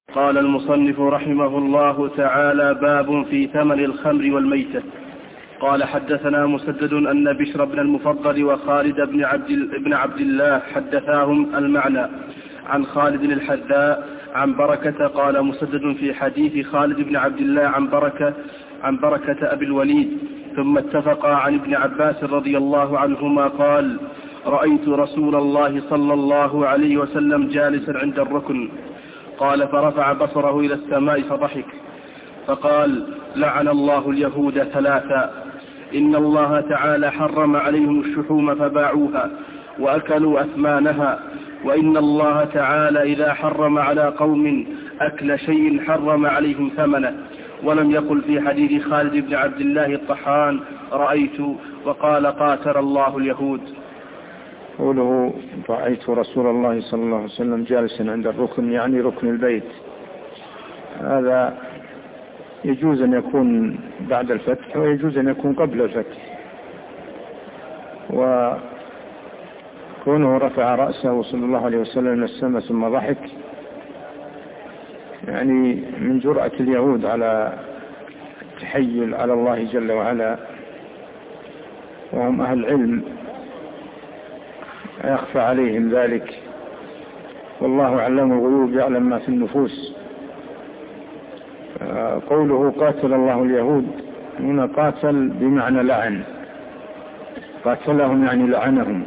قال المصنف رحمه الله تعالى: باب في ثمن الخمر والميتة. قال: حدثنا مسدد أن بشر بن المفضل وخالد بن عبد الله حدثاهم المعنى عن خالد الحذاء عن بركة. قال مسدد في حديث خالد بن عبد الله عن بركة أبي الوليد. ثم اتفقا عن ابن عباس رضي الله عنهما قال: رأيت رسول الله صلى الله عليه وسلم جالسا عند الركن. قال: فرفع بصره إلى السماء فضحك فقال: لعن الله اليهود ثلاثا: إن الله تعالى حرم عليهم الشحوم فباعوها وأكلوا أثمانها، وإن الله تعالى إذا حرم على قوم أكل شيء حرم عليهم ثمنه. ولم يقل في حديث خالد بن عبد الله الطحان: رأيت، وقال: قاتل الله اليهود. قوله رأيت رسول الله صلى الله عليه وسلم جالسا عند الركن يعني ركن البيت، هذا يجوز أن يكون بعد الفتح ويجوز أن يكون قبل الفتح. وكونه رفع رأسه صلى الله عليه وسلم إلى السماء ثم ضحك يعني من جرأة اليهود على التحيل على الله جل وعلا، وهم أهل علم يخفى عليهم ذلك، والله علم الغيوب يعلم ما في النفوس. قوله قاتل الله اليهود هنا قاتل بمعنى لعن، قاتلهم يعني لعنهم.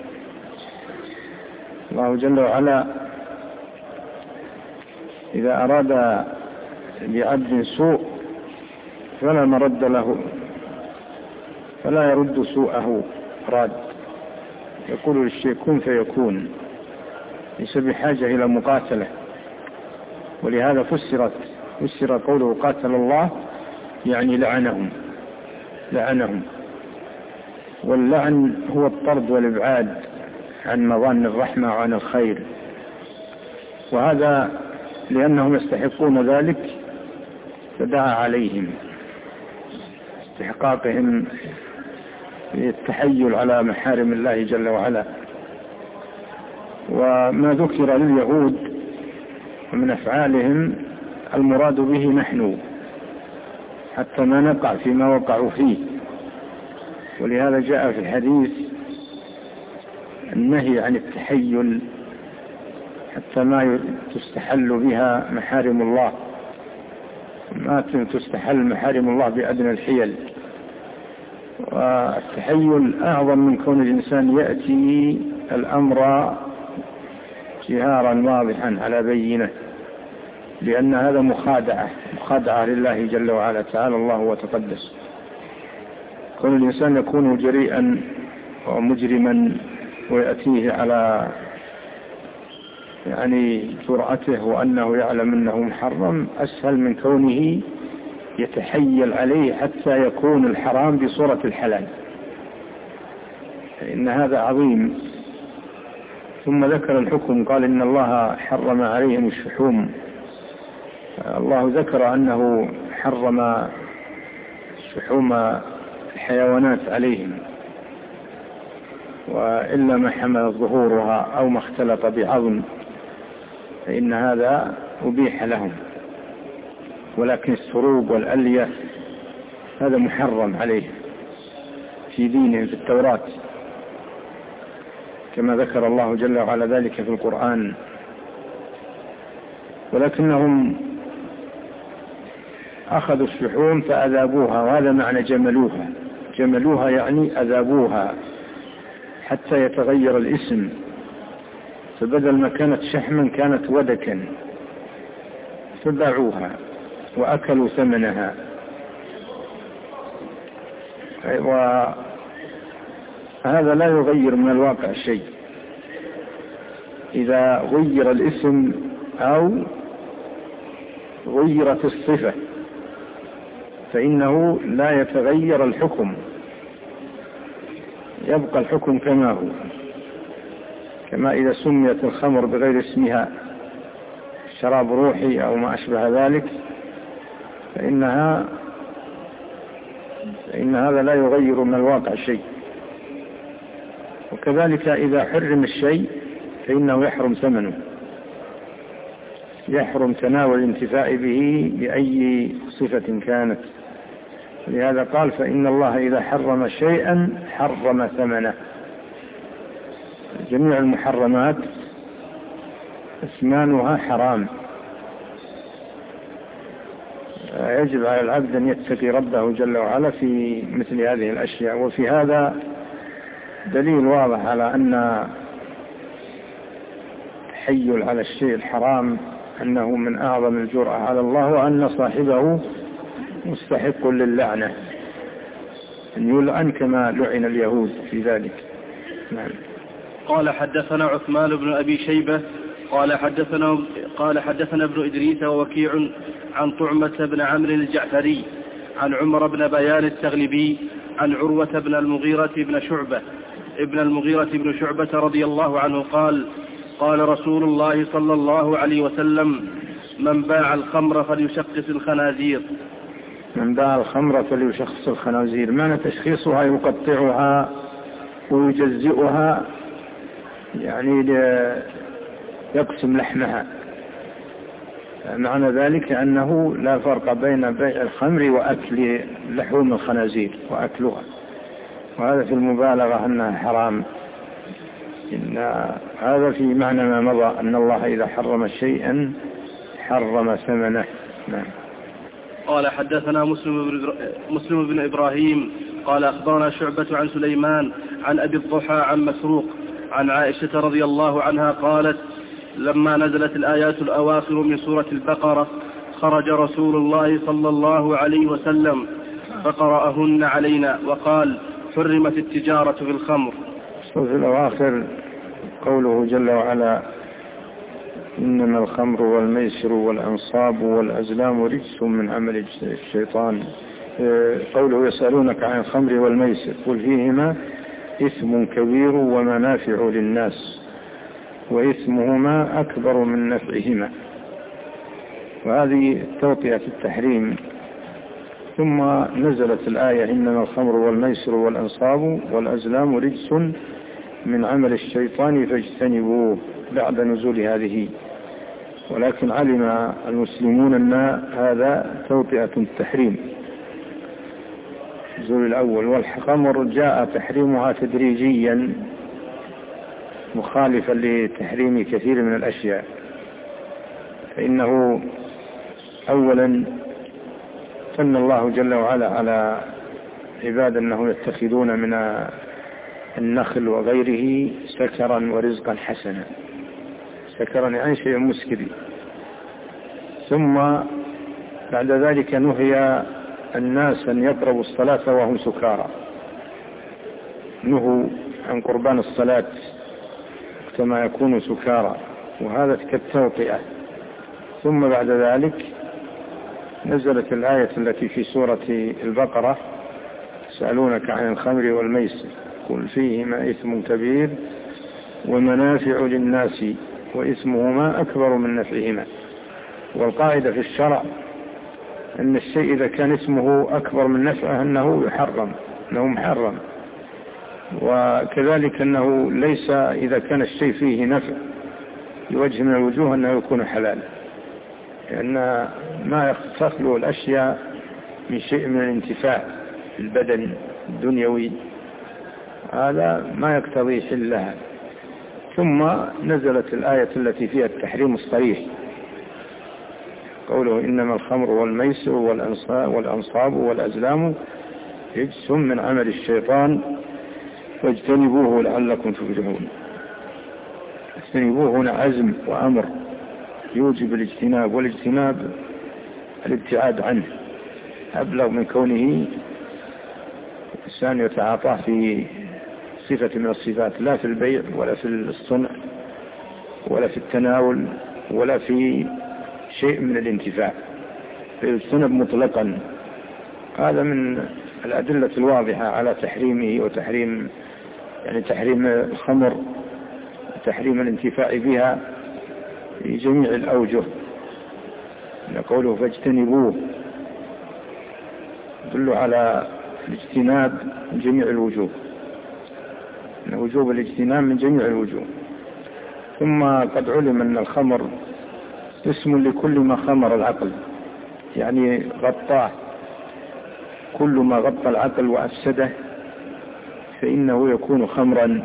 الله جل وعلا إذا أراد لعبد سوء فلا مرد له، فلا يرد سوءه راد، يقول للشيء كن فيكون، ليس بحاجة إلى مقاتلة. ولهذا فسر قوله قاتل الله يعني لعنهم. واللعن هو الطرد والإبعاد عن مظان الرحمة وعن الخير، وهذا لأنهم يستحقون ذلك فدعا عليهم استحقاقهم التحيل على محارم الله جل وعلا. وما ذكر لليهود من أفعالهم المراد به نحن، حتى ما نقع فيما وقعوا فيه. ولهذا جاء في الحديث النهي عن التحيل حتى ما تستحل بها محارم الله، ما تستحل محارم الله بأدنى الحيل. والتحيل أعظم من كون الإنسان يأتي الأمر جهارا واضحا على بينه، لأن هذا مخادعة لله جل وعلا، تعالى الله وتقدس. كون الإنسان يكون جريئا ومجرما ويأتيه على يعني جرأته وأنه يعلم أنه محرم أسهل من كونه يتحيل عليه حتى يكون الحرام بصورة الحلال، إن هذا عظيم. ثم ذكر الحكم، قال إن الله حرم عليهم الشحوم. الله ذكر أنه حرم شحوم الحيوانات عليهم، وإلا ما حمل ظهورها أو ما اختلط بعظم فإن هذا أبيح لهم. ولكن السروق والألية هذا محرم عليه في دينهم في التوراة، كما ذكر الله جل وعلا ذلك في القرآن. ولكنهم أخذوا الشحوم فأذابوها، وهذا معنى جملوها يعني أذابوها حتى يتغير الاسم، فبدل ما كانت شحما كانت ودكا، فباعوها وأكلوا ثمنها. وهذا لا يغير من الواقع شيء. إذا غير الاسم أو غيرت الصفة فإنه لا يتغير الحكم، يبقى الحكم كما هو. كما إذا سميت الخمر بغير اسمها شراب روحي أو ما أشبه ذلك فإن هذا لا يغير من الواقع شيء. وكذلك إذا حرم الشيء فإنه يحرم ثمنه، يحرم تناول الانتفاع به بأي صفة كانت. لهذا قال فإن الله إذا حرم شيئا حرم ثمنه. جميع المحرمات أثمانها حرام. يجب على العبد أن يتقي ربه جل وعلا في مثل هذه الأشياء. وفي هذا دليل واضح على أن التحيل على الشيء الحرام أنه من أعظم الجرأة على الله، وأن صاحبه مستحق للعنة، أن يلعن كما لعن اليهود في ذلك. نعم. قال حدثنا عثمان بن أبي شيبة قال حدثنا ابن إدريس ووكيع عن طعمة بن عمرو الجعفري عن عمر بن بيان التغلبي عن عروة بن المغيرة بن شعبة رضي الله عنه قال قال رسول الله صلى الله عليه وسلم من باع الخمر فليشخص الخنازير. من باع الخمر فليشخص الخنازير، معنى تشخيصها يقطعها ويجزئها، يعني يقسم لحمها. معنى ذلك أنه لا فرق بين بيع الخمر وأكل لحوم الخنازير وأكلها، وهذا في المبالغة أنها حرام. إن هذا في معنى ما مضى أن الله إذا حرم شيئا حرم ثمنه. نعم. قال حدثنا مسلم بن إبراهيم قال أخبرنا شعبة عن سليمان عن أبي الضحى عن مسروق عن عائشة رضي الله عنها قالت لما نزلت الآيات الأواخر من سورة البقرة خرج رسول الله صلى الله عليه وسلم فقرأهن علينا وقال حرمت التجارة في الخمر. في الأواخر قوله جل وعلا إنما الخمر والميسر والأنصاب والأزلام رجس من عمل الشيطان. قوله يسألونك عن الخمر والميسر قل فيهما إثم كبير ومنافع للناس وإثمهما أكبر من نفعهما، وهذه توطئة التحريم. ثم نزلت الآية إنما الخمر والميسر والأنصاب والأزلام رجس من عمل الشيطان فاجتنبوه بعد نزول هذه. ولكن علم المسلمون أن هذا توطئة التحريم نزول الأول. والخمر جاء تحريمها تدريجيا مخالفا لتحريم كثير من الأشياء، فإنه أولا أن الله جل وعلا على عباد أنه يتخذون من النخل وغيره سكرا ورزقا حسنا. سكرا يعني شيء مسكري. ثم بعد ذلك نهي الناس أن يقربوا الصلاة وهم سكارى، نهوا عن قربان الصلاة كما يكون سكارى، وهذا كالتوطئة. ثم بعد ذلك نزلت الآية التي في سورة البقرة يسألونك عن الخمر والميسر قل فيهما إثم كبير ومنافع للناس وإثمهما أكبر من نفعهما. والقاعدة في الشرع أن الشيء إذا كان اسمه أكبر من نفعه أنه يحرم، أنه محرم. وكذلك أنه ليس إذا كان الشيء فيه نفع بوجه من الوجوه أنه يكون حلالا، لأن ما تخلو الأشياء من شيء من الانتفاع في البدن الدنيوي، هذا ما يقتضي حلها. ثم نزلت الآية التي فيها التحريم الصريح، قوله إنما الخمر والميسر والأنصاب والأزلام رجس من عمل الشيطان فاجتنبوه لعلكم تفلحون. اجتنبوه هنا عزم وأمر يوجب الاجتناب، والاجتناب الابتعاد عنه أبلغ من كونه الإنسان يتعاطاه في صفة من الصفات، لا في البيع ولا في الصنع ولا في التناول ولا في شيء من الانتفاع، فيجتنب مطلقا. هذا من الأدلة الواضحة على تحريمه وتحريم تحريم الخمر وتحريم الانتفاع بها في جميع الأوجه. قوله فاجتنبوه يدل على الاجتناب من جميع الوجوه، وجوب الاجتناب من جميع الوجوه. ثم قد علم أن الخمر اسم لكل ما خمر العقل، يعني غطاه، كل ما غطى العقل وأفسده فإنه يكون خمرا.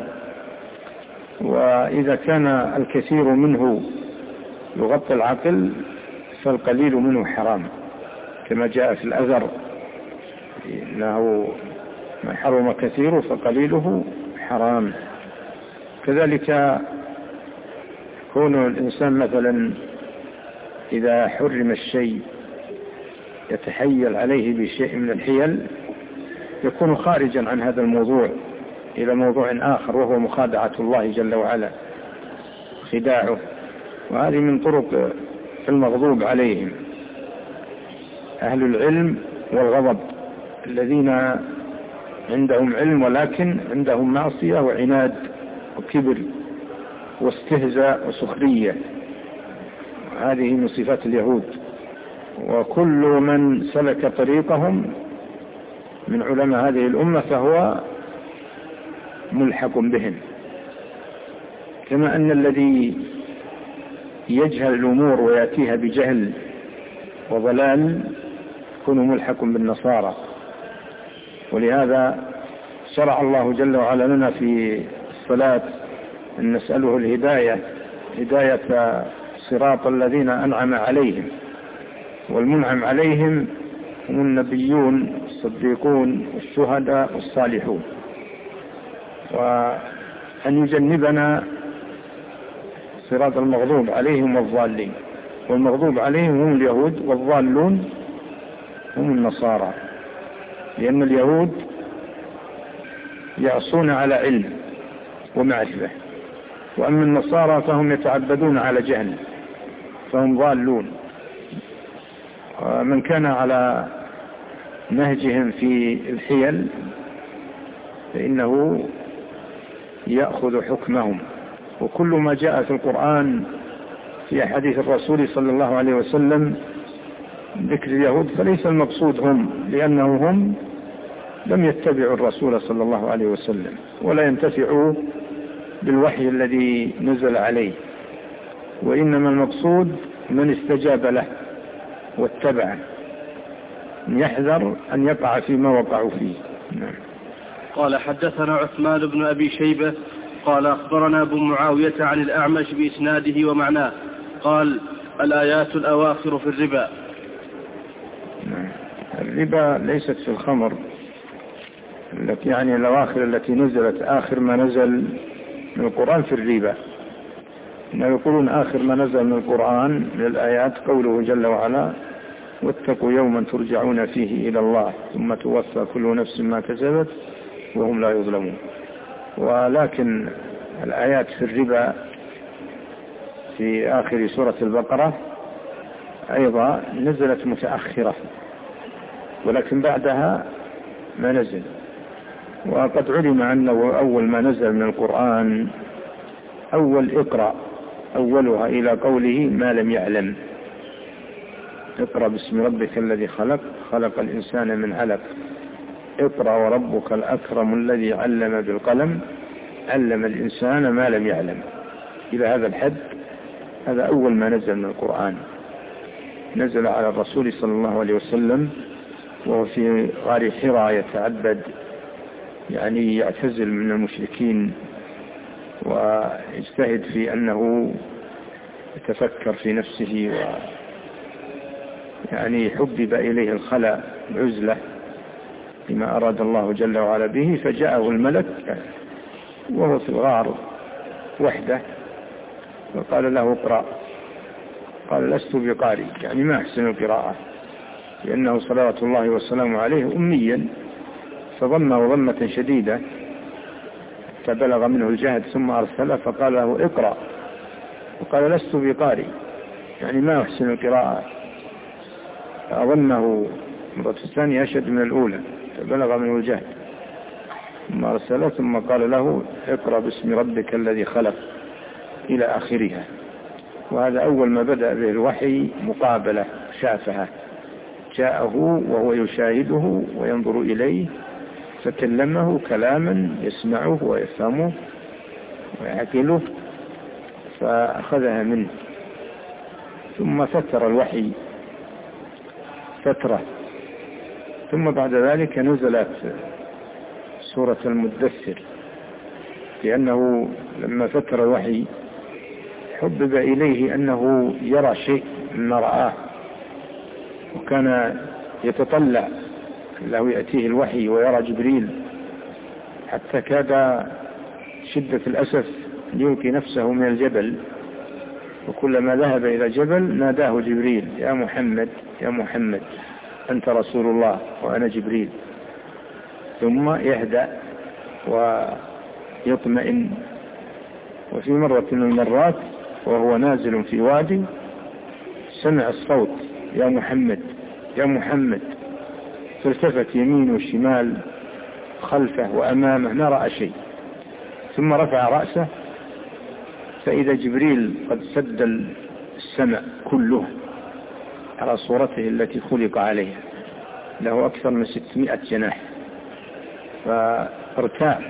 وإذا كان الكثير منه يغطي العقل فالقليل منه حرام، كما جاء في الأثر إنه ما حرم كثيره فقليله حرام. كذلك كون الإنسان مثلا إذا حرم الشيء يتحيل عليه بشيء من الحيل يكون خارجا عن هذا الموضوع إلى موضوع آخر، وهو مخادعة الله جل وعلا، خداعه. وهذه من طرق المغضوب عليهم أهل العلم والغضب، الذين عندهم علم ولكن عندهم معصية وعناد وكبر واستهزاء وسخرية. هذه من صفات اليهود. وكل من سلك طريقهم من علماء هذه الأمة فهو ملحق بهم، كما أن الذي يجهل الأمور ويأتيها بجهل وضلال يكون ملحق بالنصارى. ولهذا شرع الله جل وعلا لنا في الصلاة أن نسأله الهداية، هداية صراط الذين أنعم عليهم، والمنعم عليهم هم النبيون الصديقون والشهداء والصالحون، وأن يجنبنا صراط المغضوب عليهم والضالين. والمغضوب عليهم هم اليهود، والضالون هم النصارى، لأن اليهود يعصون على علم ومعرفة، وأما النصارى فهم يتعبدون على جهل فهم ضالون. ومن كان على نهجهم في الحيل فإنه يأخذ حكمهم. وكل ما جاء في القرآن في حديث الرسول صلى الله عليه وسلم ذكر اليهود فليس المقصود هم، لأنه هم لم يتبعوا الرسول صلى الله عليه وسلم ولا ينتفعوا بالوحي الذي نزل عليه، وإنما المقصود من استجاب له واتبعه، يحذر أن يقع فيما وقعوا فيه. نعم. قال حدثنا عثمان بن أبي شيبة قال أخبرنا أبو معاوية عن الأعمش بإسناده ومعناه قال الآيات الأواخر في الربا. الربا ليست في الخمر، يعني الأواخر التي نزلت آخر ما نزل من القرآن في الربا. يقولون آخر ما نزل من القرآن من الآيات قوله جل وعلا واتقوا يوما ترجعون فيه إلى الله ثم توفى كل نفس ما كسبت وهم لا يظلمون. ولكن الآيات في الربا في آخر سورة البقرة أيضا نزلت متأخرة، ولكن بعدها ما نزل. وقد علم أنه أول ما نزل من القرآن أول اقرأ، أولها إلى قوله ما لم يعلم، اقرأ باسم ربك الذي خلق، خلق الإنسان من علق، اقرأ وربك الأكرم الذي علم بالقلم، علم الإنسان ما لم يعلم، إلى هذا الحد. هذا أول ما نزل من القرآن، نزل على الرسول صلى الله عليه وسلم وهو في غار حراء يتعبد، يعني يعتزل من المشركين ويجتهد في أنه يتفكر في نفسه، يعني حبب إليه الخلاء العزلة بما أراد الله جل وعلا به. فجاءه الملك وهو في الغار وحده وقال له اقرأ، قال لست بقارئ، يعني ما أحسن القراءة، لأنه صلوات الله والسلام عليه أميا، فضمه ضمة شديدة فبلغ منه الجهد ثم أرسله فقال له اقرأ، وقال لست بقارئ، يعني ما أحسن القراءة، فأظنه مرة الثانية أشد من الأولى فبلغ منه الجهد ثم أرسله ثم قال له اقرأ باسم ربك الذي خلق إلى آخرها. وهذا أول ما بدأ به الوحي مقابلة شافها، جاءه وهو يشاهده وينظر إليه فكلمه كلاما يسمعه ويفهمه ويعقله فأخذها منه. ثم فتر الوحي فترة، ثم بعد ذلك نزلت سورة المدثر، لأنه لما فتر الوحي حبب إليه أنه يرى شيء مما رآه، وكان يتطلع له يأتيه الوحي ويرى جبريل، حتى كاد شدة الأسف يلقي نفسه من الجبل، وكلما ذهب إلى جبل ناداه جبريل: يا محمد يا محمد أنت رسول الله وأنا جبريل. ثم يهدأ ويطمئن. وفي مرة من المرات وهو نازل في وادي سمع الصوت: يا محمد يا محمد، فالتفت يمين وشمال خلفه وأمامه ما رأى شيء، ثم رفع رأسه فإذا جبريل قد سد السماء كله على صورته التي خلق عليها، له أكثر من 600 جناح، فارتاع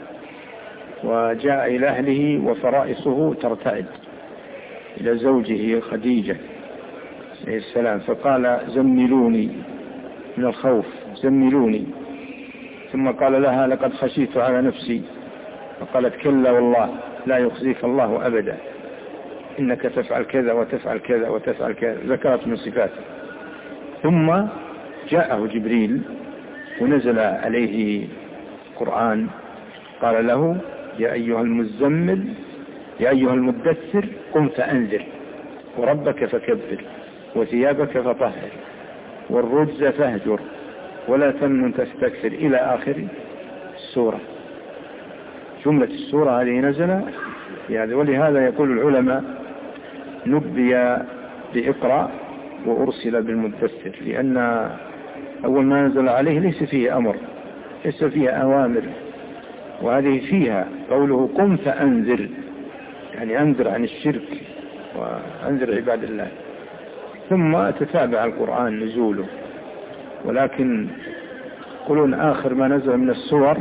وجاء إلى أهله وفرائصه ترتعد، إلى زوجه خديجة عليه السلام، فقال: زملوني من الخوف، زملوني. ثم قال لها: لقد خشيت على نفسي. فقالت: كلا والله لا يخزيك الله أبدا، إنك تفعل كذا وتفعل كذا وتفعل كذا، ذكرت من صفاته. ثم جاءه جبريل ونزل عليه القرآن، قال له: يا أيها المزمل يا أيها المدثر قم فأنذر وربك فكبر وثيابك فطهر والرجز فاهجر ولا تمنن تستكثر، إلى آخر السورة. جملة السورة هذه نزل يعني، ولهذا يقول العلماء: نبي بإقرأ وأرسل بالمدثر، لأن أول ما نزل عليه ليس فيه أمر، ليس فيه أوامر، وهذه فيها قوله: قم فأنذر، يعني أنذر عن الشرك وأنذر عباد الله. ثم تتابع القرآن نزوله، ولكن يقولون آخر ما نزل من السور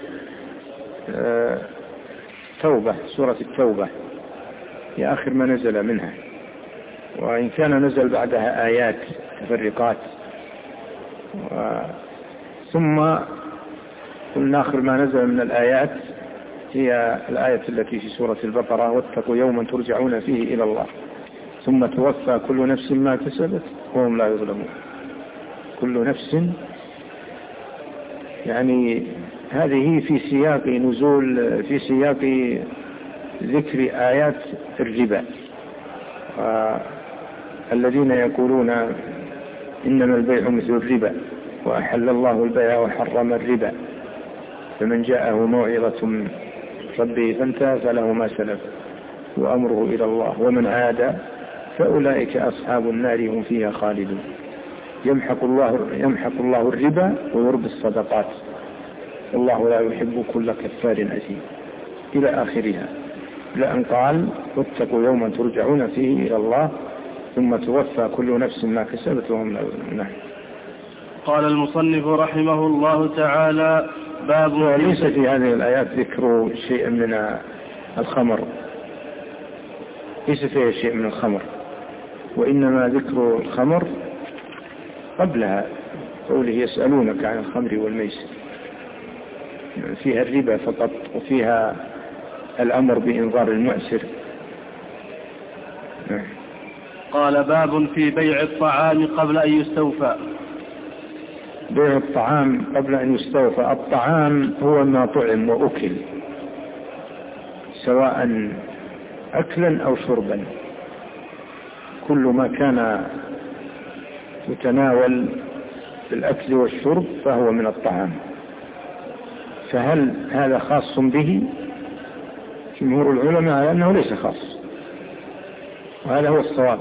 توبة، سورة التوبة هي آخر ما نزل منها، وإن كان نزل بعدها آيات متفرقات. ثم قلنا آخر ما نزل من الآيات هي الآية التي في سورة البقرة: واتقوا يوما ترجعون فيه إلى الله ثم توفى كل نفس ما كسبت وهم لا يظلمون. كل نفس، يعني هذه في سياق نزول، في سياق ذكر آيات الربا، الذين يقولون إنما البيع مثل الربا وأحل الله البيع وحرم الربا، فمن جاءه موعظة من ربه فانتهى فله ما سلف وأمره إلى الله ومن عاد فأولئك أصحاب النار هم فيها خالدون. يمحق الله الربا ويربي الصدقات والله لا يحب كل كفار أثيم، إلى آخرها، لأن قال: واتقوا يوما ترجعون فيه إلى الله ثم توفى كل نفس ما كسبت وهم لا يظلمون. قال المصنف رحمه الله تعالى: باب. وليس في هذه الآيات ذكر شيء من الخمر، ليس فيها شيء من الخمر، وإنما ذكر الخمر قبلها، قوله: يسألونك عن الخمر والميسر، فيها الربا فقط، وفيها الأمر بإنظار المعسر. قال: باب في بيع الطعام قبل أن يستوفى. بيع الطعام قبل أن يستوفى. الطعام هو ما طعم وأكل، سواء أكلا أو شربا، كل ما كان يتناول بالأكل والشرب فهو من الطعام. فهل هذا خاص به؟ جمهور العلماء على أنه ليس خاص، وهذا هو الصواب،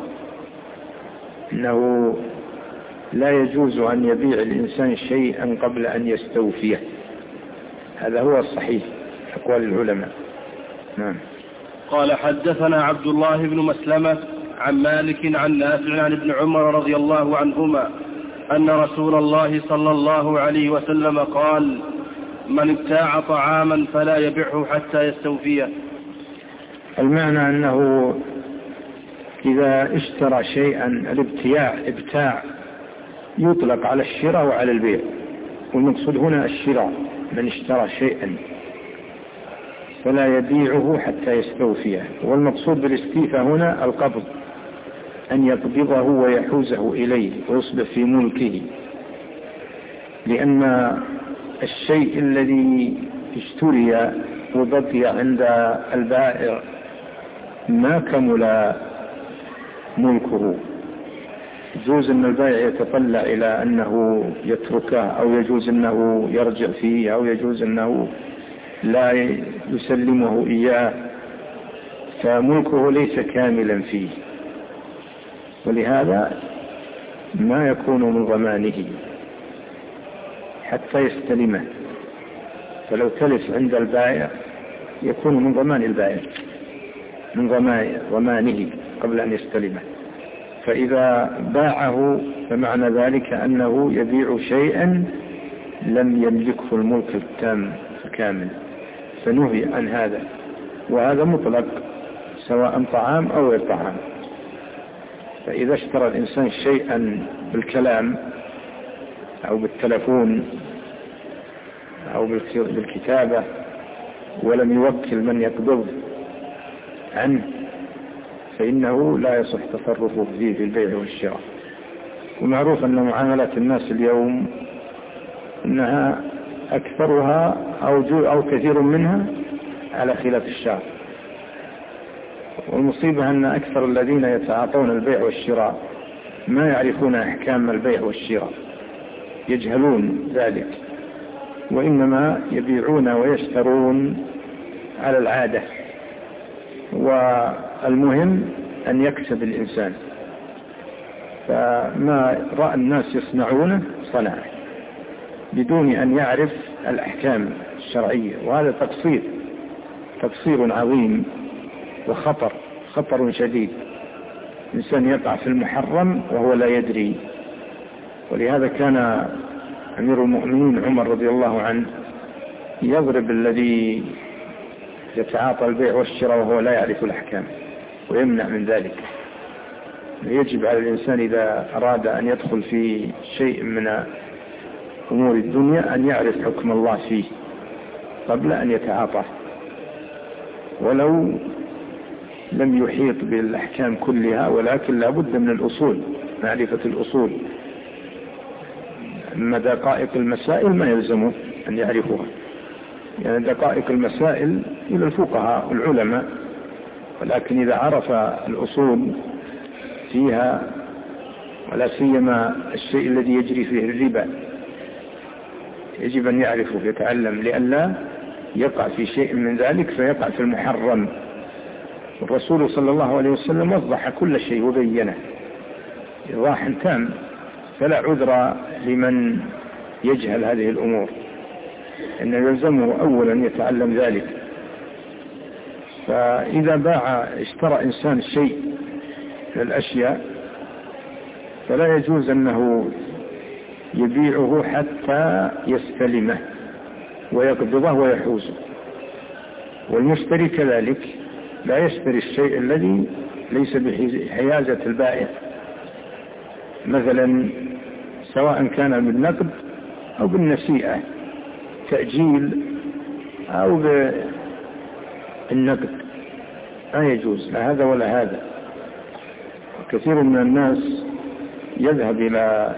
أنه لا يجوز أن يبيع الإنسان شيئا قبل أن يستوفيه، هذا هو الصحيح أقوال العلماء. نعم. قال: حدثنا عبد الله بن مسلمة عن مالك عن نافع عن ابن عمر رضي الله عنهما أن رسول الله صلى الله عليه وسلم قال: من ابتاع طعاما فلا يبيعه حتى يستوفيه. المعنى أنه إذا اشترى شيئا الابتاع يطلق على الشراء وعلى البيع، والمقصود هنا الشراء، من اشترى شيئا فلا يبيعه حتى يستوفيه. والمقصود بالاستيفاء هنا القبض، أن يقبضه ويحوزه إليه ويصبح في ملكه، لأن الشيء الذي اشتري وبقي عند البائع ما كمل ملكه. يجوز أن البائع يتطلع إلى أنه يتركه، أو يجوز أنه يرجع فيه، أو يجوز أنه لا يسلمه إياه، فملكه ليس كاملا فيه، ولهذا ما يكون من ضمانه حتى يستلمه. فلو تلف عند البائع يكون من ضمان البائع، من ضمانه قبل أن يستلمه. فإذا باعه فمعنى ذلك أنه يبيع شيئا لم يملكه الملك التام الكامل، فنهي عن هذا. وهذا مطلق سواء طعام أو غير طعام. فإذا اشترى الإنسان شيئا بالكلام أو بالتلفون أو بالكتابة ولم يوكل من يقبض عنه، فإنه لا يصح تصرفه فيه في البيع والشراء. ومعروف أن معاملات الناس اليوم أنها أكثرها أو كثير منها على خلاف الشرع. والمصيبة أن أكثر الذين يتعاطون البيع والشراء ما يعرفون أحكام البيع والشراء، يجهلون ذلك، وإنما يبيعون ويشترون على العادة. والمهم أن يكسب الإنسان، فما رأى الناس يصنعونه صنعه بدون أن يعرف الأحكام الشرعية، وهذا تقصير عظيم وخطر شديد. الإنسان يقع في المحرم وهو لا يدري. ولهذا كان أمير المؤمنين عمر رضي الله عنه يضرب الذي يتعاطى البيع والشراء وهو لا يعرف الأحكام ويمنع من ذلك. يجب على الإنسان إذا أراد أن يدخل في شيء من أمور الدنيا أن يعرف حكم الله فيه قبل أن يتعاطاه، ولو لم يحيط بالأحكام كلها، ولكن لا بد من الأصول، معرفة الأصول. أما دقائق المسائل ما يلزمه أن يعرفها، يعني دقائق المسائل إلى الفقهاء والعلماء، ولكن إذا عرف الأصول فيها، ولا سيما الشيء الذي يجري فيه الربا، يجب أن يعرفه يتعلم، لئلا يقع في شيء من ذلك فيقع في المحرم. الرسول صلى الله عليه وسلم وضح كل شيء وبينه إيضاح تام، فلا عذر لمن يجهل هذه الأمور، إنه يلزمه أولا يتعلم ذلك. فإذا اشترى إنسان شيء من الأشياء فلا يجوز أنه يبيعه حتى يستلمه ويقبضه ويحوزه. والمشتري كذلك لا يشتري الشيء الذي ليس بحيازة البائع، مثلا سواء كان بالنقد أو بالنسيئة، تأجيل أو بالنقد، لا يجوز لا هذا ولا هذا. كثير من الناس يذهب إلى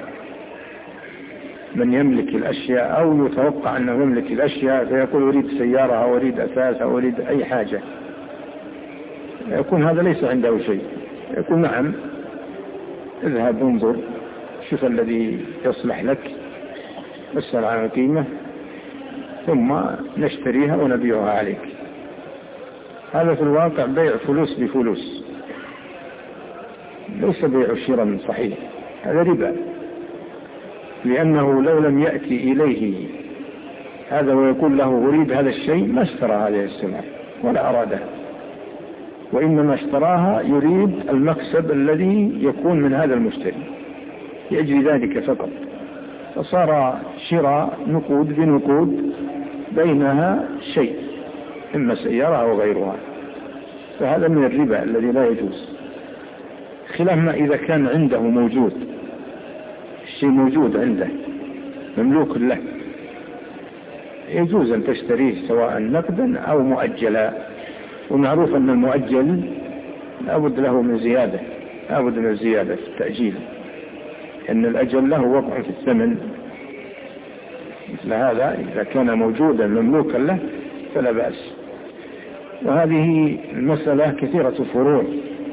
من يملك الأشياء أو يتوقع أنه يملك الأشياء فيقول أريد سيارة أو أريد أثاث أو أريد أي حاجة، يكون هذا ليس عنده شيء. يقول نعم اذهب انظر شوف الذي يصلح لك، اسأل عن القيمة ثم نشتريها ونبيعها عليك. هذا في الواقع بيع فلوس بفلوس، ليس بيع شراء صحيح، هذا ربا، لأنه لو لم يأتي إليه هذا ويقول له أريد هذا الشيء ما اشترى هذه السلعة ولا أرادها، وإنما اشتراها يريد المكسب الذي يكون من هذا المشتري، يجري ذلك فقط. فصار شراء نقود بنقود بينها شيء، إما سيارة أو غيرها، فهذا من الربا الذي لا يجوز. خلاف ما إذا كان عنده موجود، الشيء موجود عنده مملوك له، يجوز أن تشتريه سواء نقدا أو مؤجلا. ومعروف أن المؤجل لابد له من زيادة، لابد من زيادة في التأجيل، لأن الأجل له وقع في الثمن. مثل هذا إذا كان موجودا مملوكا له فلا بأس. وهذه المسألة كثيرة الفروع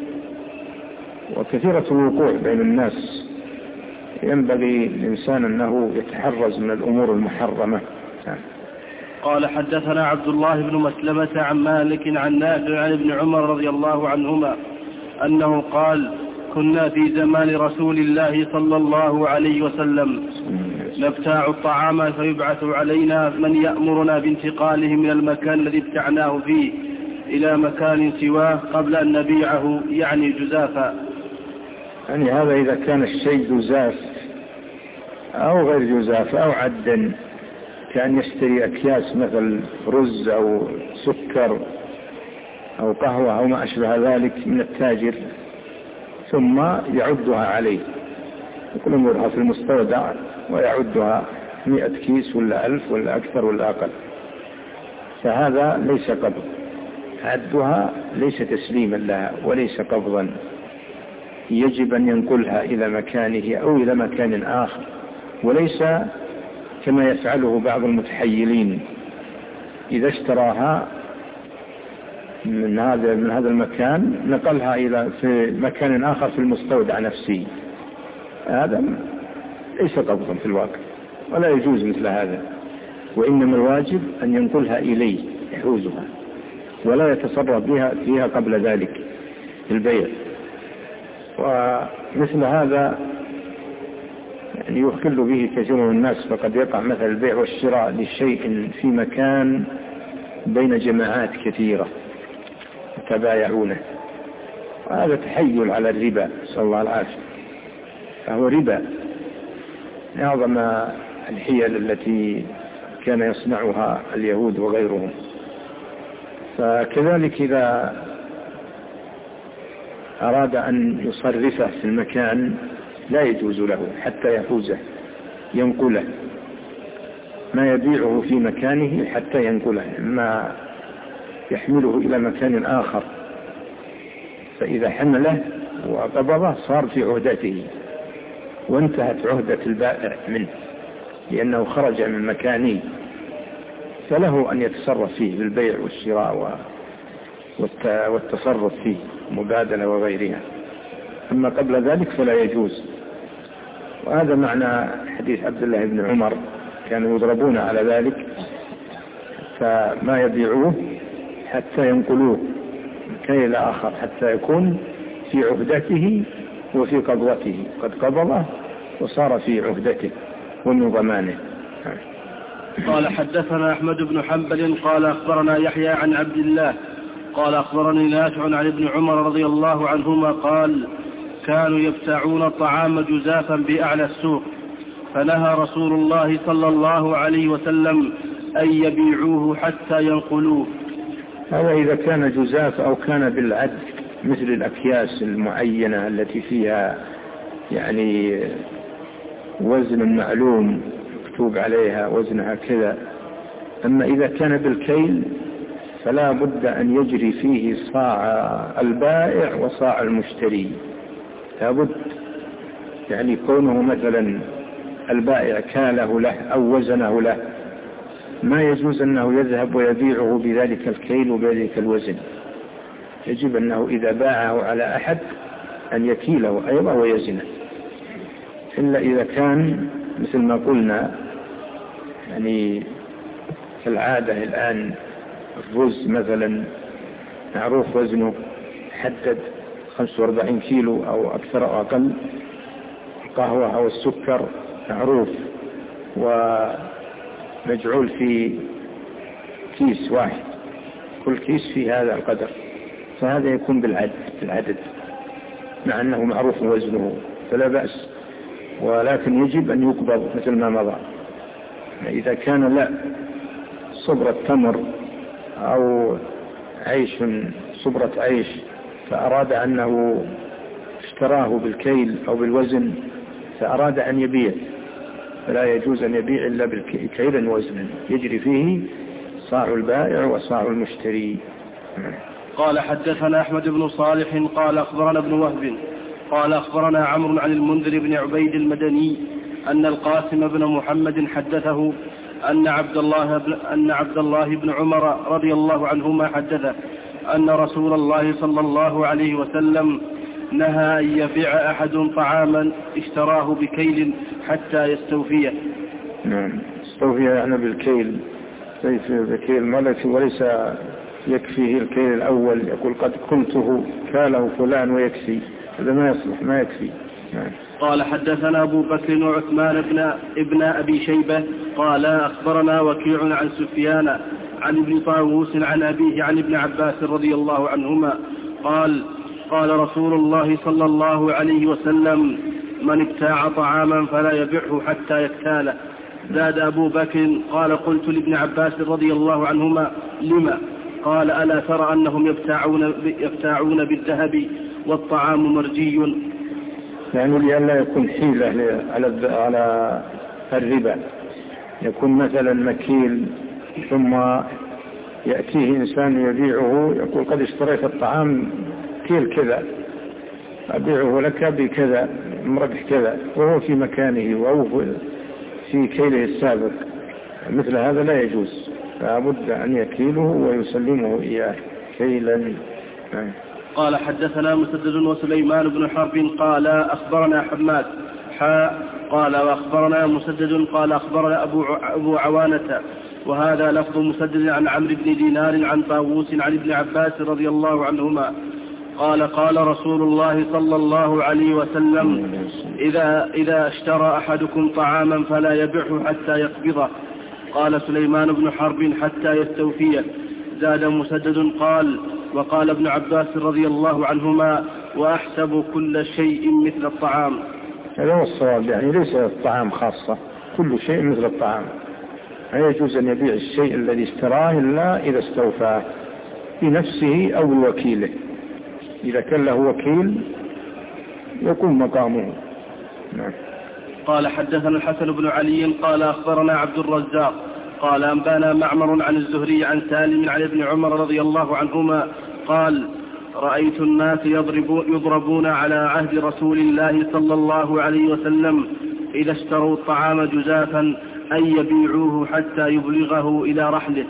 وكثيرة الوقوع بين الناس، ينبغي الإنسان أنه يتحرز من الأمور المحرمة. قال حدثنا عبد الله بن مسلمة عن مالك عن نافع عن ابن عمر رضي الله عنهما أنه قال: كنا في زمان رسول الله صلى الله عليه وسلم نبتاع الطعام فيبعث علينا من يأمرنا بانتقاله من المكان الذي ابتعناه فيه إلى مكان سواه قبل أن نبيعه، يعني جزافا. يعني هذا إذا كان الشيء جزاف أو غير جزاف أو عدا، كان يشتري أكياس مثل رز أو سكر أو قهوة أو ما أشبه ذلك من التاجر، ثم يعدها عليه، يكون أمورها في المستودع ويعدها 100 كيس ولا 1000 ولا أكثر ولا أقل، فهذا ليس قبض، عدها ليس تسليما لها وليس قبضا، يجب أن ينقلها إلى مكانه أو إلى مكان آخر، وليس كما يفعله بعض المتحيلين إذا اشتراها من هذا المكان نقلها إلى في مكان آخر في المستودع نفسه، هذا ليس قبضا في الواقع ولا يجوز مثل هذا، وإنما الواجب أن ينقلها إليه يحوزها ولا يتصرف بها فيها قبل ذلك البيع. ومثل هذا يعني يخل به كثير من الناس، فقد يقع مثل البيع والشراء لشيء في مكان بين جماعات كثيرة يتبايعونه، وهذا تحيل على الربا، صلى الله العافية، فهو ربا أعظم الحيل التي كان يصنعها اليهود وغيرهم. فكذلك إذا أراد أن يصرفه في المكان لا يجوز له حتى يحوزه، ينقله، ما يبيعه في مكانه حتى ينقله، ما يحمله إلى مكان آخر، فإذا حمله وقبضه صار في عهدته وانتهت عهدة البائع منه، لأنه خرج من مكانه، فله أن يتصرف فيه بالبيع والشراء والتصرف فيه مبادلة وغيرها، أما قبل ذلك فلا يجوز. وهذا معنى حديث عبد الله بن عمر، كانوا يضربون على ذلك، فما يبيعوه حتى ينقلوه كي لا آخر حتى يكون في عهدته وفي قبضته، قد قبضه وصار في عهدته ومن ضمانه. قال حدثنا أحمد بن حنبل قال أخبرنا يحيى عن عبد الله قال أخبرني نافع عن ابن عمر رضي الله عنهما قال: كانوا يبتاعون الطعام جزافا بأعلى السوق، فنهى رسول الله صلى الله عليه وسلم أن يبيعوه حتى ينقلوه. هذا إذا كان جزاف أو كان بالعد، مثل الأكياس المعينة التي فيها يعني وزن معلوم مكتوب عليها وزنها كذا. أما إذا كان بالكيل فلا بد أن يجري فيه صاع البائع وصاع المشتري، لا بد، يعني كونه مثلا البائع كاله له أو وزنه له، ما يجوز أنه يذهب ويبيعه بذلك الكيل وبذلك الوزن، يجب أنه إذا باعه على أحد أن يكيله أيضا ويزنه، إلا إذا كان مثل ما قلنا يعني كالعادة الآن الرز مثلا معروف وزنه حدد 45 كيلو أو أكثر أو أقل، القهوة أو السكر معروف ومجعول في كيس واحد، كل كيس في هذا القدر، فهذا يكون بالعدد مع أنه معروف وزنه فلا بأس، ولكن يجب أن يقبض مثل ما مضى. إذا كان لا صبرة تمر أو عيش صبرة عيش، فأراد أنه اشتراه بالكيل أو بالوزن فأراد أن يبيع، فلا يجوز أن يبيع إلا بالكيل وزنا يجري فيه صاع البائع وصاع المشتري. قال حدثنا أحمد بن صالح قال أخبرنا ابن وهب قال أخبرنا عمرو عن المنذر بن عبيد المدني أن القاسم بن محمد حدثه أن عبد الله بن عمر رضي الله عنهما حدثه أن رسول الله صلى الله عليه وسلم نهى أن يبيع أحد طعاما اشتراه بكيل حتى يستوفيه. نعم، استوفيه يعني بالكيل، ليس بكيل ملك وليس يكفيه الكيل الأول، يقول قد كنته كاله فلان ويكفي، هذا ما يصلح، ما يكفي. نعم. قال حدثنا أبو بكر وعثمان ابن أبي شيبة قال أخبرنا وكيع عن سفيان عن ابن طاووس عن أبيه عن ابن عباس رضي الله عنهما قال رسول الله صلى الله عليه وسلم من ابتاع طعاما فلا يبيعه حتى يكتاله. زاد أبو بكر قال قلت لابن عباس رضي الله عنهما لما؟ قال ألا ترى أنهم يبتاعون بالذهب والطعام مرجي؟ يعني لئلا يكون حيلة على الربا، يكون مثلا مكيل ثم يأتيه إنسان يبيعه يقول قد اشتريت الطعام كيل كذا أبيعه لك بكذا مربح كذا وهو في مكانه وهو في كيله السابق، مثل هذا لا يجوز، فلابد أن يكيله ويسلمه إياه كيلا. قال حدثنا مسدد وسليمان بن حرب قال أخبرنا حماد قال وأخبرنا مسدد قال أخبرنا أبو عوانة وهذا لفظ مسدد عن عمرو بن دينار عن طاووس عن ابن عباس رضي الله عنهما قال رسول الله صلى الله عليه وسلم إذا اشترى أحدكم طعاما فلا يبيعه حتى يقبضه. قال سليمان بن حرب حتى يستوفيه. زاد مسدد قال وقال ابن عباس رضي الله عنهما وأحسب كل شيء مثل الطعام. هذا هو الصواب، يعني ليس الطعام خاصة، كل شيء مثل الطعام، لا يجوز أن يبيع الشيء الذي اشتراه إلا إذا استوفاه بنفسه أو بوكيله، إذا كان له وكيل يقوم مقامه. نعم. قال حدثنا الحسن بن علي قال أخبرنا عبد الرزاق قال أنبانا معمر عن الزهري عن سالم عن ابن عمر رضي الله عنهما قال رأيت الناس يضربون على عهد رسول الله صلى الله عليه وسلم إذا اشتروا الطعام جزافا أن يبيعوه حتى يبلغه إلى رحله.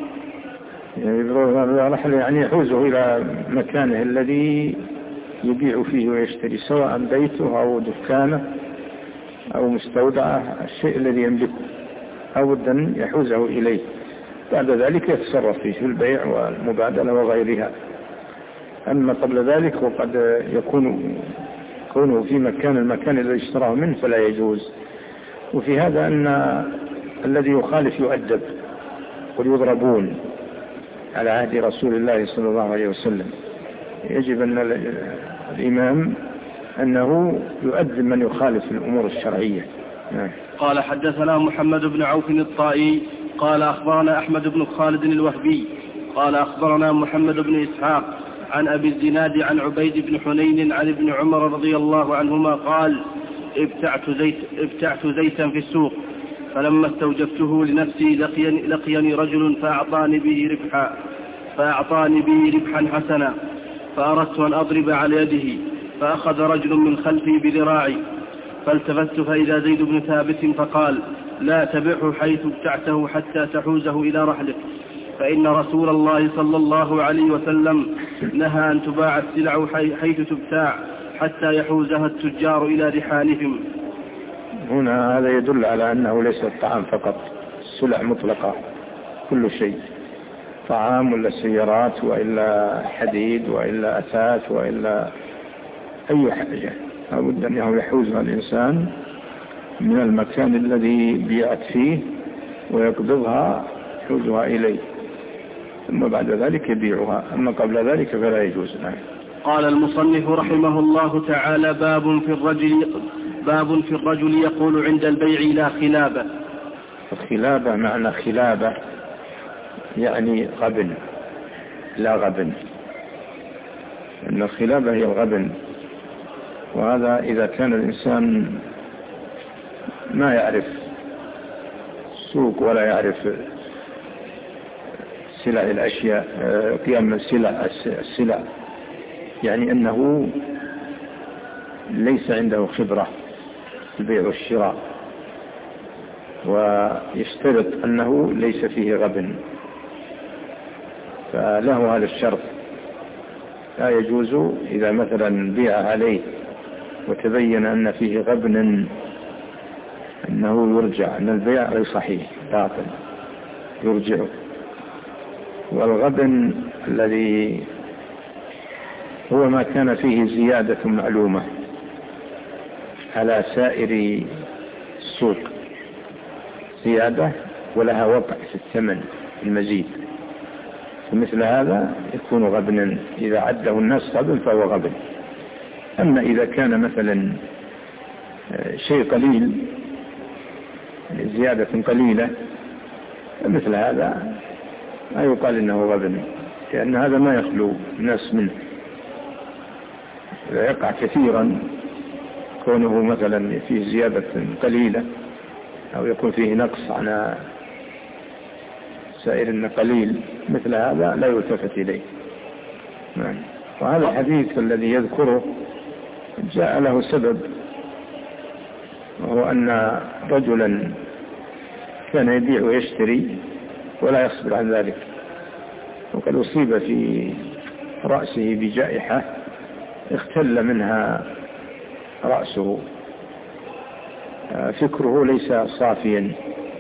يعني يحوزه إلى مكانه الذي يبيع فيه ويشتري، سواء بيته أو دكانه أو مستودعه، الشيء الذي يملكه أود أن يحوزه إليه، بعد ذلك يتصرف فيه في البيع والمبادلة وغيرها. أما قبل ذلك وقد يكون كونه في المكان الذي اشتراه منه فلا يجوز. وفي هذا أن الذي يخالف يؤدب، ويضربون على عهد رسول الله صلى الله عليه وسلم. يجب أن الإمام أنه يؤدب من يخالف الأمور الشرعية. قال حدثنا محمد بن عوف الطائي قال أخبرنا أحمد بن خالد الوهبي قال أخبرنا محمد بن إسحاق عن أبي الزناد عن عبيد بن حنين عن ابن عمر رضي الله عنهما قال ابتعت زيتا في السوق فلما استوجبته لنفسي لقيني رجل فأعطاني به ربحا حسنا، فأردت أن أضرب على يده، فأخذ رجل من خلفي بذراعي، فالتفت فإذا زيد بن ثابت فقال لا تبعه حيث ابتعته حتى تحوزه إلى رحلك، فإن رسول الله صلى الله عليه وسلم نهى أن تباع السلع حيث تبتاع حتى يحوزها التجار إلى رحالهم. هنا هذا يدل على أنه ليس الطعام فقط، السلع مطلقة، كل شيء، طعام ولا سيارات وإلا حديد وإلا أثاث وإلا أي حاجة، لابد أنه يحوزها الإنسان من المكان الذي بيعت فيه ويقبضها يحوزها إليه، ثم بعد ذلك يبيعها، أما قبل ذلك فلا يجوز. قال المصنف رحمه الله تعالى باب في الرجل يقول عند البيع لا خلابة. الخلابة معنى خلابة يعني غبن، لا غبن، أن الخلابة هي الغبن، وهذا إذا كان الإنسان ما يعرف السوق ولا يعرف سلع الأشياء، قيم السلع، يعني أنه ليس عنده خبرة في البيع والشراء، ويشترط أنه ليس فيه غبن، فله هذا الشرط. لا يجوز إذا مثلا بيع عليه وتبين أن فيه غبن أنه يرجع، أن البيع غير صحيح باطل يرجعه. والغبن الذي هو ما كان فيه زيادة معلومة على سائر السوق، زيادة ولها وقع في الثمن المزيد، فمثل هذا يكون غبنا، إذا عده الناس غبن فهو غبن. أما إذا كان مثلا شيء قليل، زيادة قليلة، فمثل هذا لا يقال إنه غبن، لأن هذا ما يخلو الناس منه. إذا يقع كثيرا كونه مثلا فيه زيادة قليلة أو يكون فيه نقص على سائر قليل، مثل هذا لا يلتفت إليه. وهذا الحديث الذي يذكره جاء له سبب، وهو أن رجلا كان يبيع ويشتري ولا يصبر عن ذلك، وقد أصيب في رأسه بجائحة اختل منها رأسه، فكره ليس صافيا،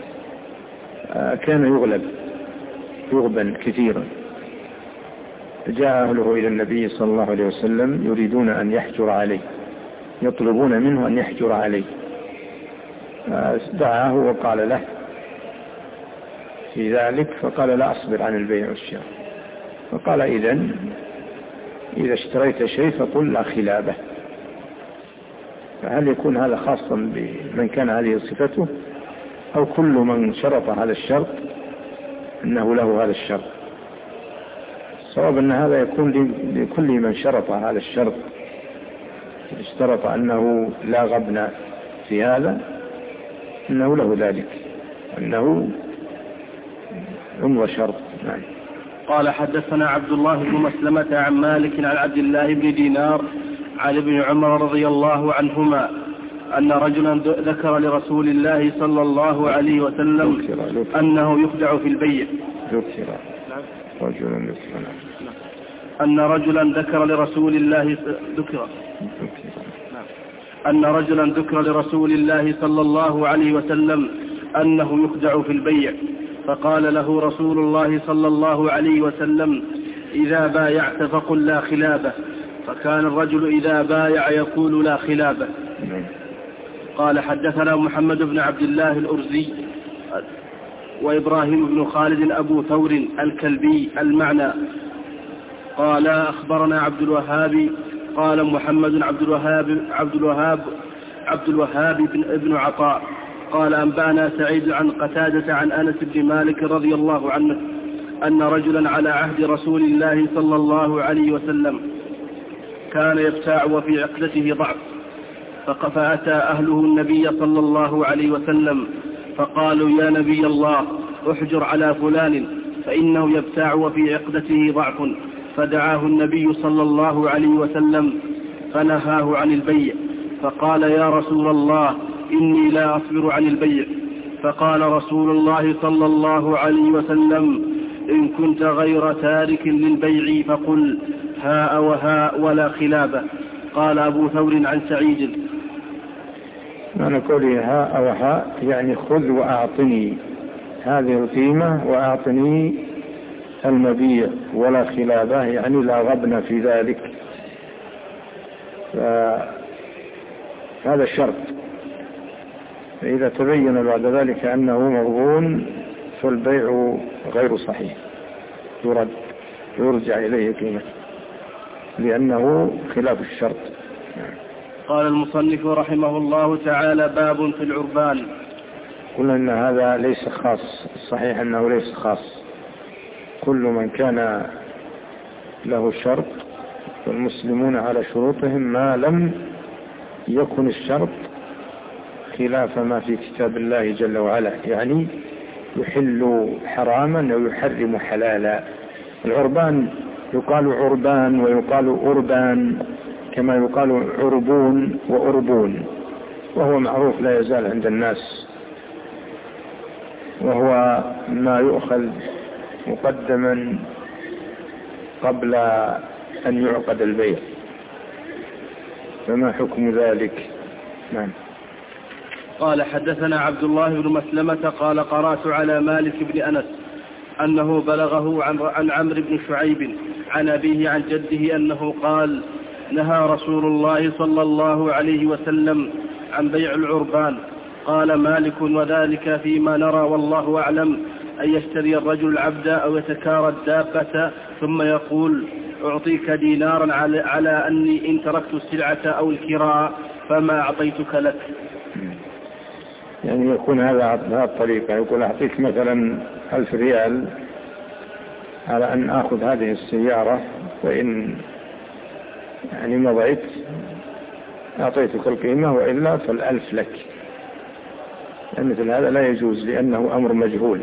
كان يغبن كثيرا. جاء أهله إلى النبي صلى الله عليه وسلم يريدون أن يحجر عليه، يطلبون منه أن يحجر عليه، دعاه وقال له في ذلك، فقال لا أصبر عن البيع والشراء. فقال إذا اشتريت شيء فقل لا خلابه. فهل يكون هذا خاصا بمن كان هذه صفته، أو كل من شرط هذا الشرط أنه له هذا الشرط؟ الصواب أن هذا يكون لكل من شرط هذا الشرط، اشترط أنه لا غبن في هذا، أنه له ذلك، أنه شرط. نعم. قال حدثنا عبد الله بن مسلمة عن مالك عن عبد الله بن دينار عن ابن عمر رضي الله عنهما أن رجلا ذكر لرسول الله صلى الله عليه وسلم أنه يخدع في البيع. أن رجلا ذكر لرسول الله صلى الله عليه وسلم أنه يخدع في البيع، فقال له رسول الله صلى الله عليه وسلم إذا بايعت فقل لا خلابة، فكان الرجل إذا بايع يقول لا خلابة. قال حدثنا محمد بن عبد الله الأرزي وإبراهيم بن خالد أبو ثور الكلبي المعنى قال أخبرنا عبد الوهاب قال محمد عبد الوهاب بن عطاء قال أنبأنا سعيد عن قتادة عن أنس بن مالك رضي الله عنه أن رجلا على عهد رسول الله صلى الله عليه وسلم كان يبتاع وفي عقدته ضعف، فأتى أهله النبي صلى الله عليه وسلم فقالوا يا نبي الله احجر على فلان فإنه يبتاع وفي عقدته ضعف، فدعاه النبي صلى الله عليه وسلم فنهاه عن البيع، فقال يا رسول الله إني لا أصبر عن البيع، فقال رسول الله صلى الله عليه وسلم إن كنت غير تارك للبيع فقل هاء وهاء ولا خلابة. قال أبو ثور عن سعيد معنى قوله هاء وهاء يعني خذ وأعطني هذه القيمة وأعطني المبيع ولا خلابة، يعني لا غبن في ذلك. هذا الشرط، فإذا تبين بعد ذلك أنه مغبون فالبيع غير صحيح، يرجع إليه قيمة لأنه خلاف الشرط. قال المصنف رحمه الله تعالى باب في العربان. قلنا أن هذا ليس خاص، الصحيح أنه ليس خاص، كل من كان له شرط والمسلمون على شروطهم ما لم يكون الشرط خلاف ما في كتاب الله جل وعلا، يعني يحل حراما ويحرم حلالا. العربان يقال عربان ويقال أربان، كما يقال عربون وأربون، وهو معروف لا يزال عند الناس، وهو ما يؤخذ مقدما قبل أن يعقد البيع. فما حكم ذلك؟ نعم. قال حدثنا عبد الله بن مسلمة قال قرأت على مالك بن أنس أنه بلغه عن عمرو بن شعيب عن أبيه عن جده أنه قال نهى رسول الله صلى الله عليه وسلم عن بيع العربان. قال مالك وذلك فيما نرى والله أعلم أن يشتري الرجل العبد أو يتكارى الدابة ثم يقول أعطيك دينارا على أني إن تركت السلعة أو الكراء فما أعطيتك لك. يعني يكون هذا الطريقة، يقول أعطيك مثلا 1000 ريال على أن أخذ هذه السيارة، وإن يعني مضيت أعطيتك القيمة وإلا فال1000 لك. مثل هذا لا يجوز، لأنه أمر مجهول،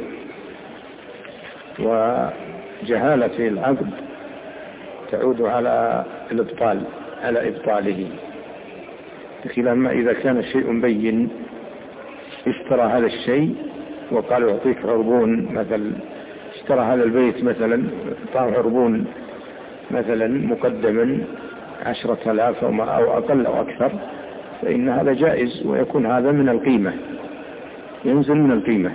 وجهالة العقد تعود على الإبطال، على إبطاله، بخلاف ما إذا كان الشيء بين، اشترى هذا الشيء وقال أعطيك عربون، مثلا اشترى هذا البيت مثلا أعطاه عربون مثلا مقدما 10,000 أو أقل أو أكثر، فإن هذا جائز، ويكون هذا من القيمة، ينزل من القيمة.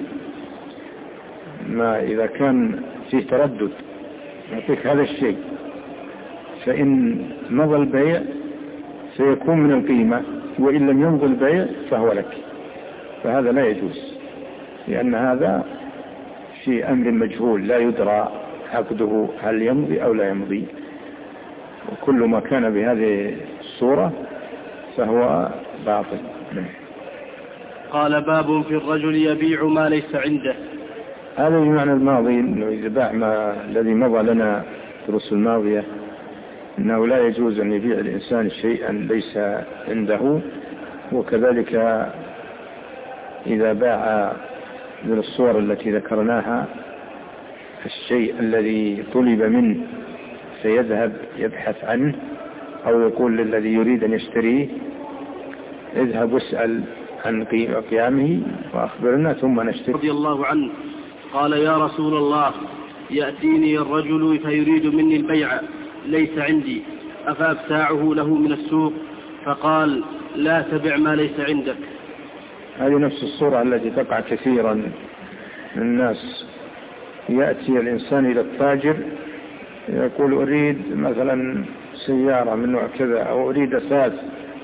ما إذا كان فيه تردد أعطيك هذا الشيء، فإن مضى البيع سيكون من القيمة، وإن لم يمضي البيع فهو لك، فهذا لا يجوز، لأن هذا في أمر مجهول لا يدرى عقده هل يمضي أو لا يمضي، وكل ما كان بهذه الصورة فهو باطل. قال باب في الرجل يبيع ما ليس عنده. هذا بمعنى الماضي، أنه إذا باع ما الذي مضى لنا الدروس الماضية، أنه لا يجوز أن يبيع الإنسان شيئا ليس عنده، وكذلك إذا باع من الصور التي ذكرناها الشيء الذي طلب منه فيذهب يبحث عنه، أو يقول للذي يريد أن يشتريه اذهب واسأل عن قيامه وأخبرنا ثم نشتري. رضي الله عنه قال يا رسول الله يأتيني الرجل فيريد مني البيع ليس عندي أفأبتاعه له من السوق؟ فقال لا تبع ما ليس عندك. هذه نفس الصورة التي تقع كثيرا من الناس، يأتي الإنسان إلى التاجر يقول أريد مثلا سيارة من نوع كذا، أو أريد أثاث،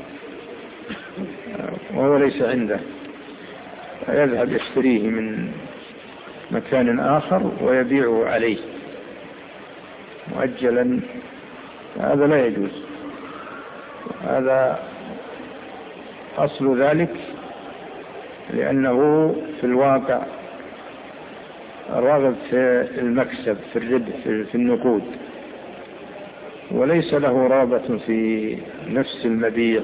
وهو ليس عنده، يذهب يشتريه من مكان آخر ويبيعه عليه مؤجلا. هذا لا يجوز، هذا أصل ذلك، لأنه في الواقع راغب في المكسب، في الربح، في النقود، وليس له رغبة في نفس المبيع،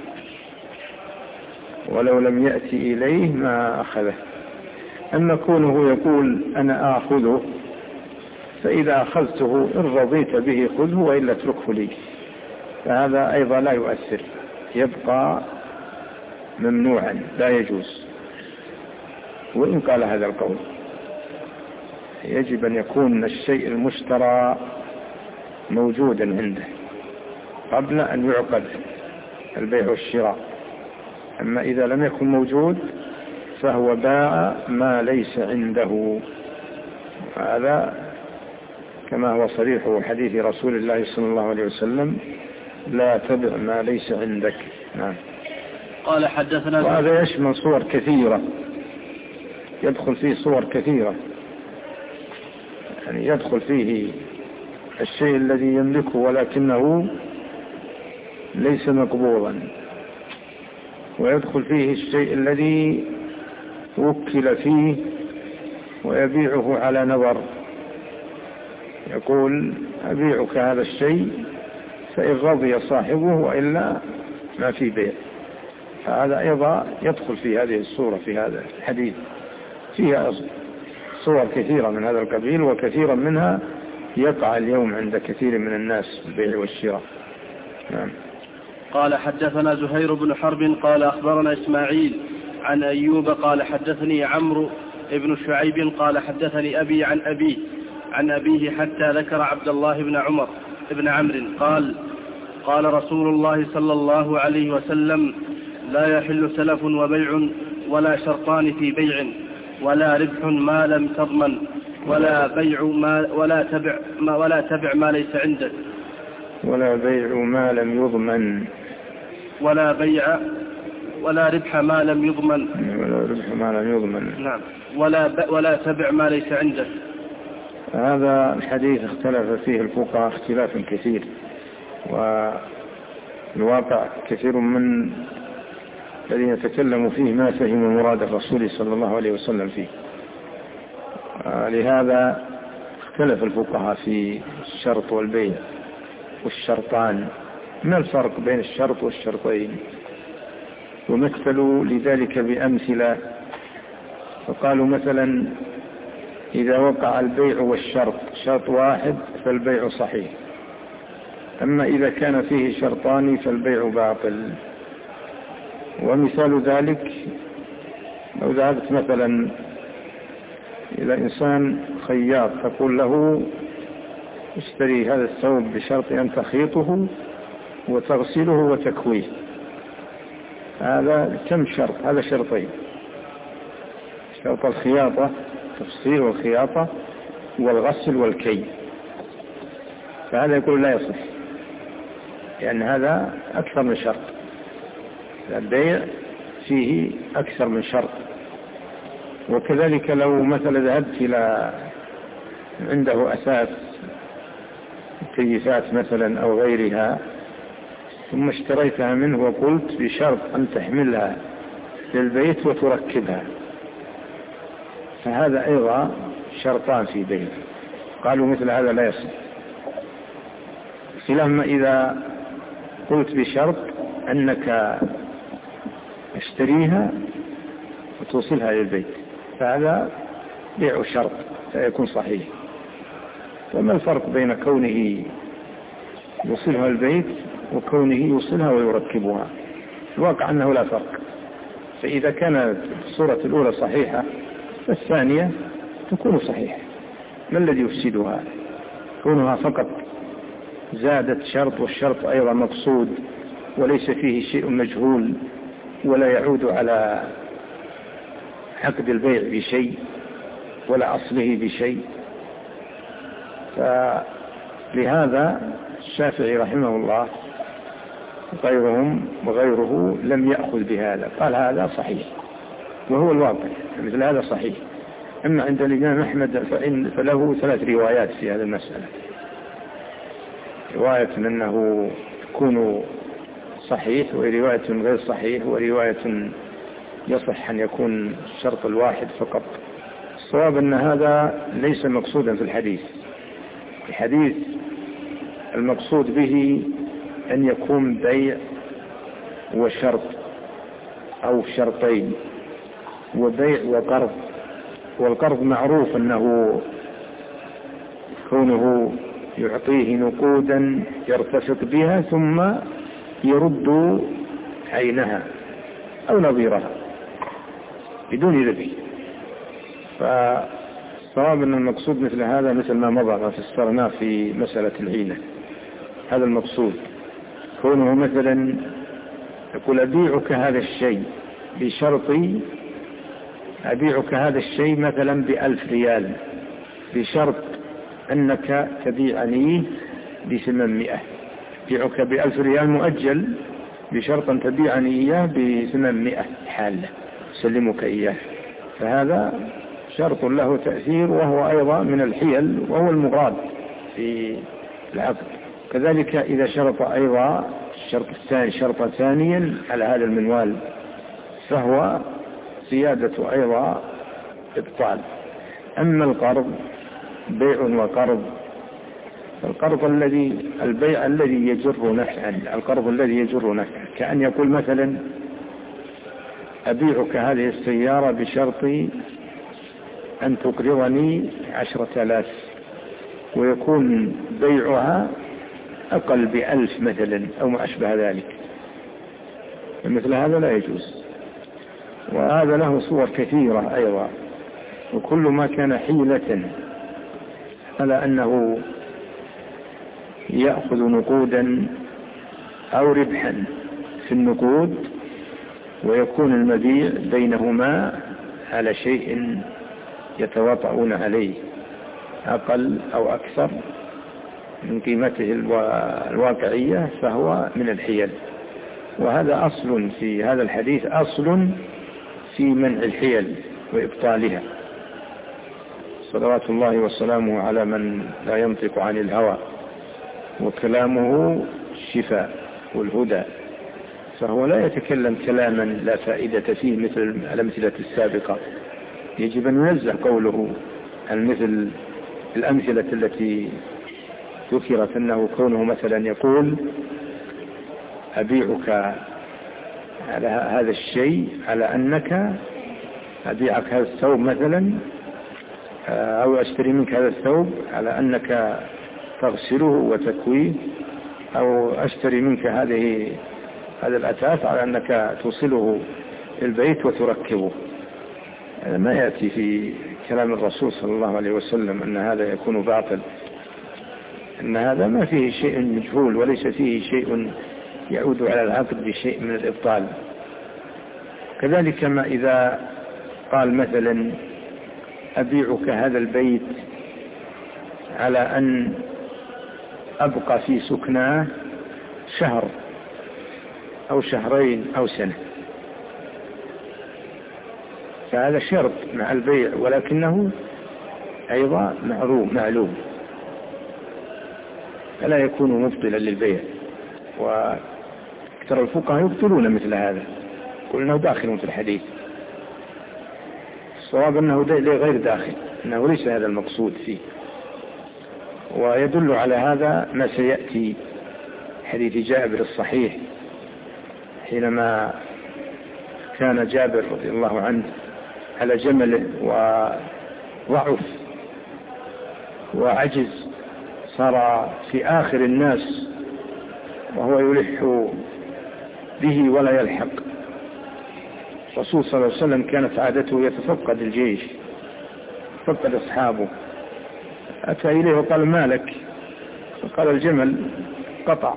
ولو لم يأتي إليه ما أخذه. أما كونه يقول أنا آخذه، فإذا أخذته إن رضيت به خذه وإلا اتركه لي، فهذا أيضا لا يؤثر، يبقى ممنوعا لا يجوز. وإن قال هذا القول يجب أن يكون الشيء المشترى موجودا عنده قبل أن يعقد البيع والشراء. أما إذا لم يكن موجود فهو باع ما ليس عنده. هذا كما هو صريح حديث رسول الله صلى الله عليه وسلم لا تبع ما ليس عندك. نعم. قال حدثنا. وهذا يشمل صور كثيرة، يدخل فيه صور كثيرة، يعني يدخل فيه الشيء الذي يملكه ولكنه ليس مقبوضا، ويدخل فيه الشيء الذي وكل فيه ويبيعه على نظر، يقول أبيعك هذا الشيء فإن رضي صاحبه وإلا ما في بيع. هذا أيضا يدخل في هذه الصورة في هذا الحديث. فيها صور كثيرة من هذا القبيل، وكثيرا منها يقع اليوم عند كثير من الناس في البيع والشراء. نعم. قال حدثنا زهير بن حرب قال أخبرنا إسماعيل عن أيوب قال حدثني عمرو ابن شعيب قال حدثني أبي عن أبيه حتى ذكر عبد الله بن عمر بن عمرو قال رسول الله صلى الله عليه وسلم: لا يحل سلف وبيع ولا شرطان في بيع ولا ربح ما لم تضمن ولا بيع ولا تبع ما ليس عندك، ولا بيع ما لم يضمن، ولا بيع ولا ربح ما لم يضمن، ولا ربح ما لم يضمن، نعم، ولا تبع ما ليس عندك. هذا الحديث اختلف فيه الفقهاء اختلافا كثير، والواقع كثير من الذين يتكلموا فيه ما فهموا مراد الرسول صلى الله عليه وسلم فيه. لهذا اختلف الفقهاء في الشرط والبيع والشرطان، ما الفرق بين الشرط والشرطين، ومثلوا لذلك بأمثلة. فقالوا مثلا: إذا وقع البيع والشرط شرط واحد فالبيع صحيح، أما إذا كان فيه شرطان فالبيع باطل. ومثال ذلك لو ذهبت مثلا إلى إنسان خياط تقول له: اشتري هذا الثوب بشرط أن تخيطه وتغسله وتكويه. هذا كم شرط؟ هذا شرطين: شرط الخياطة، تفصيل والخياطة، والغسل والكي. فهذا يقول لا يصح، لأن هذا أكثر من شرط. البيع فيه أكثر من شرط. وكذلك لو مثلا ذهبت إلى عنده أساس كيفات مثلا أو غيرها، ثم اشتريتها منه وقلت بشرط أن تحملها للبيت وتركبها، فهذا أيضا شرطان في بيع. قالوا مثل هذا لا يصح، خلافا إذا قلت بشرط أنك اشتريها وتوصلها للبيت، فهذا بيع شرط فيكون صحيح. وما الفرق بين كونه يوصلها البيت وكونه يوصلها ويركبها؟ الواقع أنه لا فرق. فإذا كانت الصورة الأولى صحيحة فالثانية تكون صحيحة. ما الذي يفسدها؟ كونها فقط زادت شرط، والشرط أيضا مقصود وليس فيه شيء مجهول ولا يعود على عقد البيع بشيء ولا أصله بشيء. فلهذا الشافعي رحمه الله وغيره لم يأخذ بهذا، قال هذا صحيح وهو الواقع، مثل هذا صحيح. أما عند الإمام أحمد فله 3 روايات في هذه المسألة: رواية أنه يكون صحيح، ورواية غير صحيح، ورواية يصح أن يكون الشرط الواحد فقط. الصواب أن هذا ليس مقصودا في الحديث. الحديث المقصود به أن يكون بيع وشرط أو شرطين، وبيع وقرض. والقرض معروف أنه كونه يعطيه نقودا يرتفق بها ثم يرد عينها أو نظيرها بدون ربح. فالصواب أن المقصود مثل هذا مثل ما مضى ما فسرناه في مسألة العينة. هذا المقصود، كونه مثلا يقول: أبيعك هذا الشيء بشرطي، أبيعك هذا الشيء مثلا ب1000 ريال بشرط أنك تبيعني ب800. بيعك ب1000 ريال مؤجل بشرط أن تبيعني إياه ب800 حالة سلمك إياه. فهذا شرط له تأثير، وهو أيضا من الحيل، وهو المراد في العقد. كذلك إذا شرط أيضا الشرط الثاني شرطا ثانيا على هذا المنوال فهو زيادة أيضا إبطال. أما القرض بيع وقرض، البيع الذي يجر نفعا، القرض الذي يجر نفعا، كأن يقول مثلا: أبيعك هذه السيارة بشرط أن تقرضني 10,000، ويكون بيعها أقل ب1,000 مثلا أو ما أشبه ذلك، مثل هذا لا يجوز. وهذا له صور كثيرة أيضا، وكل ما كان حيلة على أنه يأخذ نقودا أو ربحا في النقود، ويكون المبيع بينهما على شيء يتواطؤون عليه أقل أو أكثر من قيمته الواقعية، فهو من الحيل. وهذا أصل في هذا الحديث، أصل في منع الحيل وإبطالها. صلوات الله وسلامه على من لا ينطق عن الهوى وكلامه الشفاء والهدى، فهو لا يتكلم كلاما لا فائدة فيه مثل الأمثلة السابقة. يجب أن ينزه قوله عن مثل الأمثلة التي ذكرت، أنه كونه مثلا يقول أبيعك على هذا الشيء على أنك أبيعك هذا الثوب مثلا، أو أشتري منك هذا الثوب على أنك تغسله وتكويه، أو أشتري منك هذا الأثاث على أنك توصله البيت وتركبه. ما يأتي في كلام الرسول صلى الله عليه وسلم أن هذا يكون باطل، أن هذا ما فيه شيء مجهول، وليس فيه شيء يعود على العقد بشيء من الإبطال. كذلك ما إذا قال مثلا أبيعك هذا البيت على أن أبقى في سكناه شهر أو شهرين أو سنة، فهذا شرط مع البيع، ولكنه أيضا معلوم، فلا يكون مبطلا للبيع. وأكثر الفقهاء يبطلون مثل هذا، يقول أنه داخل في الحديث. الصواب أنه غير داخل، أنه ليس هذا المقصود فيه. ويدل على هذا ما سيأتي حديث جابر الصحيح، حينما كان جابر رضي الله عنه على جمله وضعف وعجز، صار في آخر الناس وهو يلح به ولا يلحق. الرسول صلى الله عليه وسلم كانت عادته يتفقد الجيش، فقد أصحابه، أتى إليه وقال ما لك؟ فقال الجمل قطع،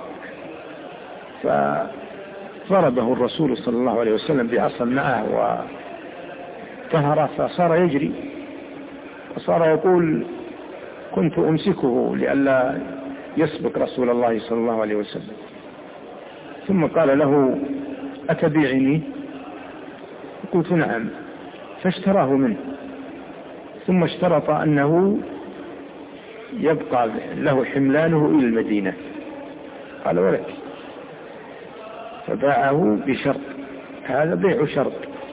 فضربه الرسول صلى الله عليه وسلم بعصا معه وطهره، فصار يجري، وصار يقول كنت أمسكه لئلا يسبق رسول الله صلى الله عليه وسلم. ثم قال له أتبيعني؟ قلت نعم، فاشتراه منه، ثم اشترط أنه يبقى له حملانه إلى المدينة، قال ولك، فباعه بشرط. هذا بيع شرط.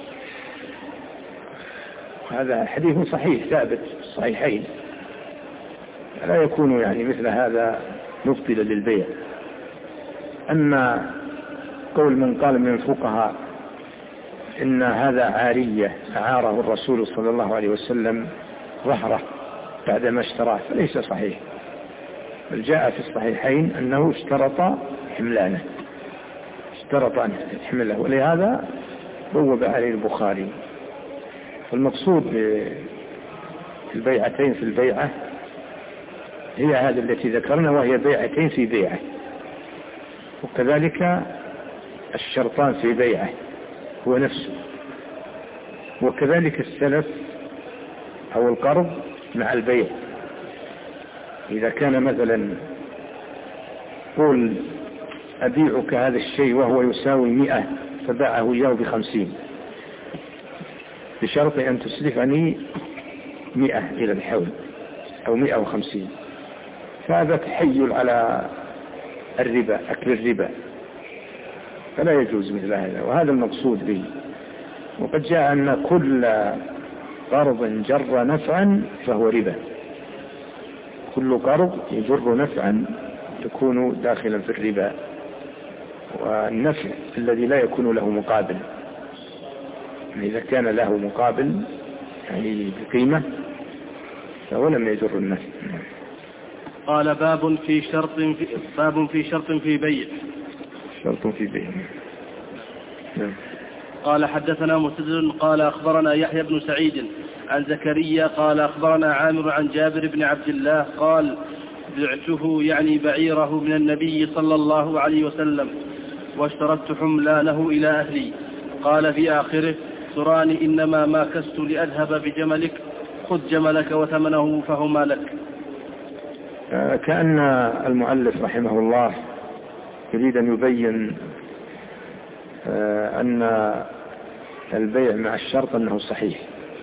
هذا حديث صحيح ثابت في الصحيحين، لا يكون يعني مثل هذا مبطلا للبيع. أما قول من قال من الفقهاء إن هذا عارية أعاره الرسول صلى الله عليه وسلم ظهره بعدما اشتراه، فليس صحيح، بل جاء في الصحيحين أنه اشترط حملانه، اشترط أن يحمله، ولهذا بوب عليه البخاري. فالمقصود بالبيعتين في البيعة هي هذه التي ذكرنا، وهي بيعتين في بيعة، وكذلك الشرطان في بيعة هو نفسه، وكذلك السلف أو القرض مع البيع. إذا كان مثلا قول أبيعك هذا الشيء وهو يساوي 100، فباعه إياه ب50 بشرط أن تسلفني 100 إلى الحول أو 150، فهذا تحيل على الربا، أكل الربا، فلا يجوز مثل هذا، وهذا المقصود به. وقد جاء أن كل قرض جر نفعا فهو ربا، كل قرض يجر نفعا يكون داخلا في الربا، والنفع الذي لا يكون له مقابل. إذا كان له مقابل يعني بقيمة فهو لم يجر الناس. قال باب في شرط في بيع. شرط في بيع. قال حدثنا مسدد قال أخبرنا يحيى بن سعيد عن زكريا قال أخبرنا عامر عن جابر بن عبد الله قال بعته يعني بعيره من النبي صلى الله عليه وسلم واشترطت حملانه إلى أهلي. قال في آخره سراني إنما ما كست لأذهب بجملك خذ جملك وثمنه فهما لك. كأن المؤلف رحمه الله يريد أن يبين أن البيع مع الشرط أنه صحيح،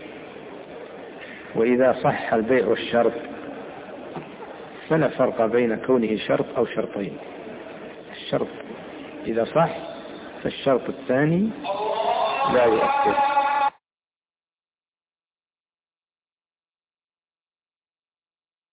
وإذا صح البيع والشرط فلا فرق بين كونه شرط أو شرطين. الشرط إذا صح فالشرط الثاني لا يؤثر.